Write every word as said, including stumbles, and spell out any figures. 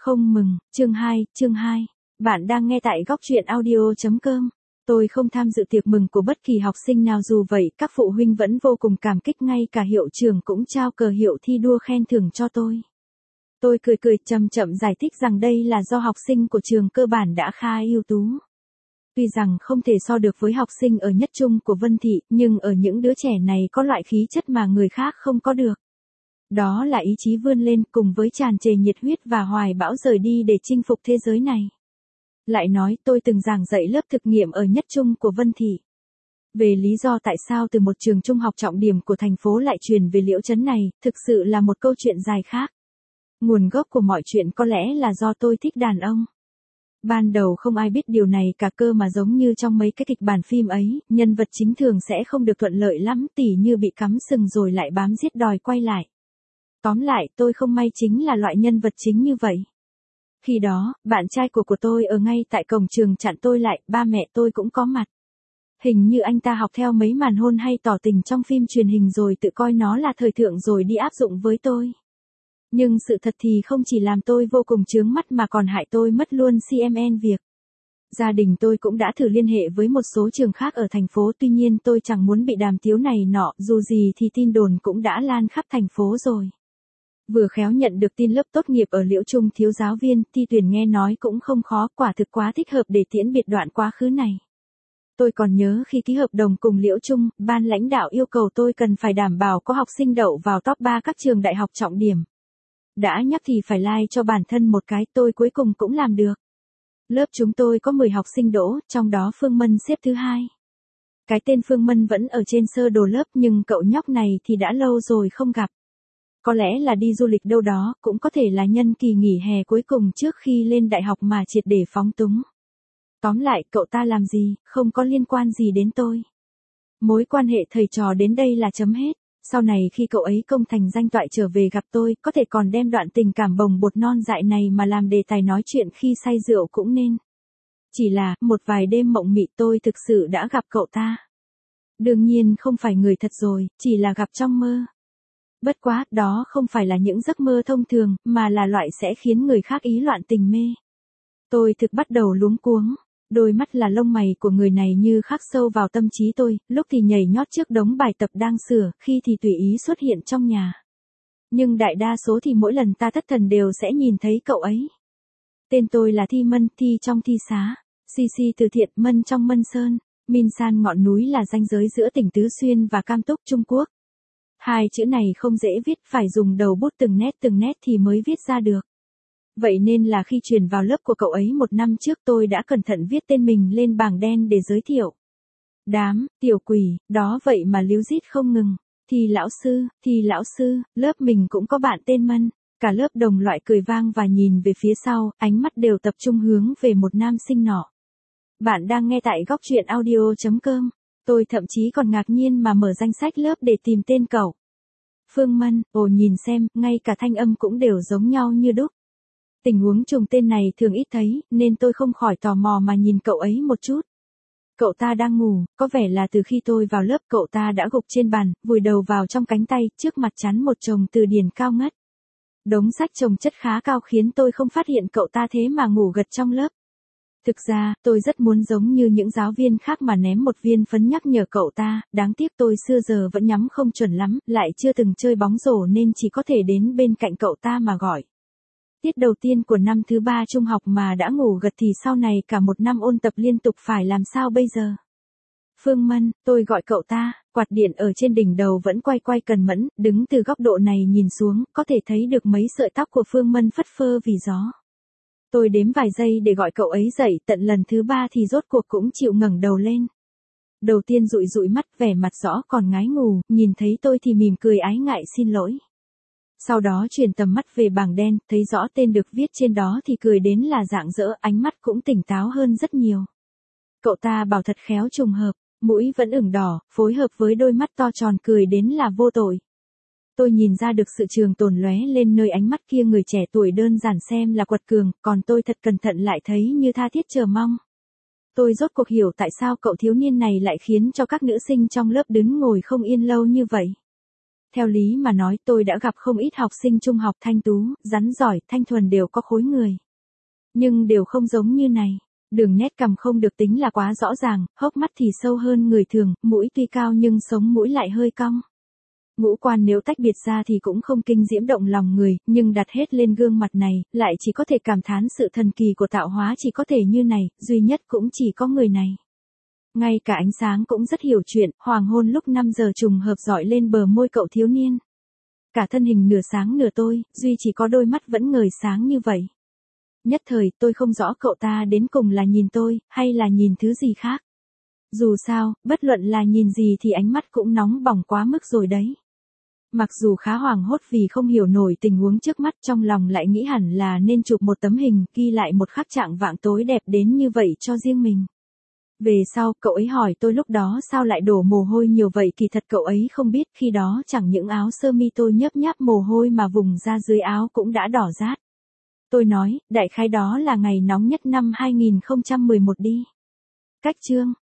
Không mừng, chương hai, chương hai. Bạn đang nghe tại góc truyện audio chấm com. Tôi không tham dự tiệc mừng của bất kỳ học sinh nào, dù vậy các phụ huynh vẫn vô cùng cảm kích, ngay cả hiệu trưởng cũng trao cờ hiệu thi đua khen thưởng cho tôi. Tôi cười cười chậm chậm giải thích rằng đây là do học sinh của trường cơ bản đã khá ưu tú. Tuy rằng không thể so được với học sinh ở nhất trung của Vân Thị, nhưng ở những đứa trẻ này có loại khí chất mà người khác không có được. Đó là ý chí vươn lên cùng với tràn trề nhiệt huyết và hoài bão rời đi để chinh phục thế giới này. Lại nói tôi từng giảng dạy lớp thực nghiệm ở nhất trung của Vân Thị. Về lý do tại sao từ một trường trung học trọng điểm của thành phố lại truyền về Liễu Trấn này, thực sự là một câu chuyện dài khác. Nguồn gốc của mọi chuyện có lẽ là do tôi thích đàn ông. Ban đầu không ai biết điều này cả cơ, mà giống như trong mấy cái kịch bản phim ấy, nhân vật chính thường sẽ không được thuận lợi lắm, tỉ như bị cắm sừng rồi lại bám giết đòi quay lại. Tóm lại, tôi không may chính là loại nhân vật chính như vậy. Khi đó, bạn trai của của tôi ở ngay tại cổng trường chặn tôi lại, ba mẹ tôi cũng có mặt. Hình như anh ta học theo mấy màn hôn hay tỏ tình trong phim truyền hình rồi tự coi nó là thời thượng rồi đi áp dụng với tôi. Nhưng sự thật thì không chỉ làm tôi vô cùng chướng mắt mà còn hại tôi mất luôn xê em en việc. Gia đình tôi cũng đã thử liên hệ với một số trường khác ở thành phố, tuy nhiên tôi chẳng muốn bị đàm tiếu này nọ, dù gì thì tin đồn cũng đã lan khắp thành phố rồi. Vừa khéo nhận được tin lớp tốt nghiệp ở Liễu Trung thiếu giáo viên, thi tuyển nghe nói cũng không khó, quả thực quá thích hợp để tiễn biệt đoạn quá khứ này. Tôi còn nhớ khi ký hợp đồng cùng Liễu Trung, ban lãnh đạo yêu cầu tôi cần phải đảm bảo có học sinh đậu vào top ba các trường đại học trọng điểm. Đã nhắc thì phải like cho bản thân một cái, tôi cuối cùng cũng làm được. Lớp chúng tôi có mười học sinh đỗ, trong đó Phương Mân xếp thứ hai. Cái tên Phương Mân vẫn ở trên sơ đồ lớp, nhưng cậu nhóc này thì đã lâu rồi không gặp. Có lẽ là đi du lịch đâu đó, cũng có thể là nhân kỳ nghỉ hè cuối cùng trước khi lên đại học mà triệt để phóng túng. Tóm lại, cậu ta làm gì, không có liên quan gì đến tôi. Mối quan hệ thầy trò đến đây là chấm hết. Sau này khi cậu ấy công thành danh toại trở về gặp tôi, có thể còn đem đoạn tình cảm bồng bột non dại này mà làm đề tài nói chuyện khi say rượu cũng nên. Chỉ là, một vài đêm mộng mị tôi thực sự đã gặp cậu ta. Đương nhiên không phải người thật rồi, chỉ là gặp trong mơ. Bất quá, đó không phải là những giấc mơ thông thường, mà là loại sẽ khiến người khác ý loạn tình mê. Tôi thực bắt đầu luống cuống. Đôi mắt là lông mày của người này như khắc sâu vào tâm trí tôi, lúc thì nhảy nhót trước đống bài tập đang sửa, khi thì tùy ý xuất hiện trong nhà. Nhưng đại đa số thì mỗi lần ta thất thần đều sẽ nhìn thấy cậu ấy. Tên tôi là Thi Mân, Thi trong Thi Xá, Si Si từ thiện, Mân trong Mân Sơn, Min San ngọn núi là ranh giới giữa tỉnh Tứ Xuyên và Cam Túc, Trung Quốc. Hai chữ này không dễ viết, phải dùng đầu bút từng nét từng nét thì mới viết ra được. Vậy nên là khi chuyển vào lớp của cậu ấy một năm trước, tôi đã cẩn thận viết tên mình lên bảng đen để giới thiệu. Đám, tiểu quỷ, đó vậy mà líu rít không ngừng. Thì lão sư, thì lão sư, lớp mình cũng có bạn tên Mân. Cả lớp đồng loại cười vang và nhìn về phía sau, ánh mắt đều tập trung hướng về một nam sinh nọ. Bạn đang nghe tại góc truyện audio chấm com. Tôi thậm chí còn ngạc nhiên mà mở danh sách lớp để tìm tên cậu. Phương Mân, ồ nhìn xem, ngay cả thanh âm cũng đều giống nhau như đúc. Tình huống trùng tên này thường ít thấy, nên tôi không khỏi tò mò mà nhìn cậu ấy một chút. Cậu ta đang ngủ, có vẻ là từ khi tôi vào lớp cậu ta đã gục trên bàn, vùi đầu vào trong cánh tay, trước mặt chắn một chồng từ điển cao ngất. Đống sách chồng chất khá cao khiến tôi không phát hiện cậu ta thế mà ngủ gật trong lớp. Thực ra, tôi rất muốn giống như những giáo viên khác mà ném một viên phấn nhắc nhở cậu ta, đáng tiếc tôi xưa giờ vẫn nhắm không chuẩn lắm, lại chưa từng chơi bóng rổ nên chỉ có thể đến bên cạnh cậu ta mà gọi. Tiết đầu tiên của năm thứ ba trung học mà đã ngủ gật thì sau này cả một năm ôn tập liên tục phải làm sao bây giờ? Phương Mân, tôi gọi cậu ta, quạt điện ở trên đỉnh đầu vẫn quay quay cần mẫn, đứng từ góc độ này nhìn xuống, có thể thấy được mấy sợi tóc của Phương Mân phất phơ vì gió. Tôi đếm vài giây để gọi cậu ấy dậy, tận lần thứ ba thì rốt cuộc cũng chịu ngẩng đầu lên. Đầu tiên dụi dụi mắt, vẻ mặt rõ còn ngái ngủ, nhìn thấy tôi thì mỉm cười ái ngại xin lỗi. Sau đó chuyển tầm mắt về bảng đen, thấy rõ tên được viết trên đó thì cười đến là rạng rỡ, ánh mắt cũng tỉnh táo hơn rất nhiều. Cậu ta bảo thật khéo trùng hợp, mũi vẫn ửng đỏ, phối hợp với đôi mắt to tròn cười đến là vô tội. Tôi nhìn ra được sự trường tồn lóe lên nơi ánh mắt kia, người trẻ tuổi đơn giản xem là quật cường, còn tôi thật cẩn thận lại thấy như tha thiết chờ mong. Tôi rốt cuộc hiểu tại sao cậu thiếu niên này lại khiến cho các nữ sinh trong lớp đứng ngồi không yên lâu như vậy. Theo lý mà nói tôi đã gặp không ít học sinh trung học thanh tú, rắn giỏi, thanh thuần đều có khối người. Nhưng đều không giống như này. Đường nét cằm không được tính là quá rõ ràng, hốc mắt thì sâu hơn người thường, mũi tuy cao nhưng sống mũi lại hơi cong. Ngũ quan nếu tách biệt ra thì cũng không kinh diễm động lòng người, nhưng đặt hết lên gương mặt này, lại chỉ có thể cảm thán sự thần kỳ của tạo hóa chỉ có thể như này, duy nhất cũng chỉ có người này. Ngay cả ánh sáng cũng rất hiểu chuyện, hoàng hôn lúc năm giờ trùng hợp dọi lên bờ môi cậu thiếu niên. Cả thân hình nửa sáng nửa tôi, duy chỉ có đôi mắt vẫn ngời sáng như vậy. Nhất thời tôi không rõ cậu ta đến cùng là nhìn tôi, hay là nhìn thứ gì khác. Dù sao, bất luận là nhìn gì thì ánh mắt cũng nóng bỏng quá mức rồi đấy. Mặc dù khá hoảng hốt vì không hiểu nổi tình huống trước mắt, trong lòng lại nghĩ hẳn là nên chụp một tấm hình ghi lại một khắc trạng vạng tối đẹp đến như vậy cho riêng mình. Về sau, cậu ấy hỏi tôi lúc đó sao lại đổ mồ hôi nhiều vậy, kỳ thật cậu ấy không biết khi đó chẳng những áo sơ mi tôi nhấp nháp mồ hôi mà vùng da dưới áo cũng đã đỏ rát. Tôi nói, đại khái đó là ngày nóng nhất năm hai nghìn không trăm mười một đi. Cách chương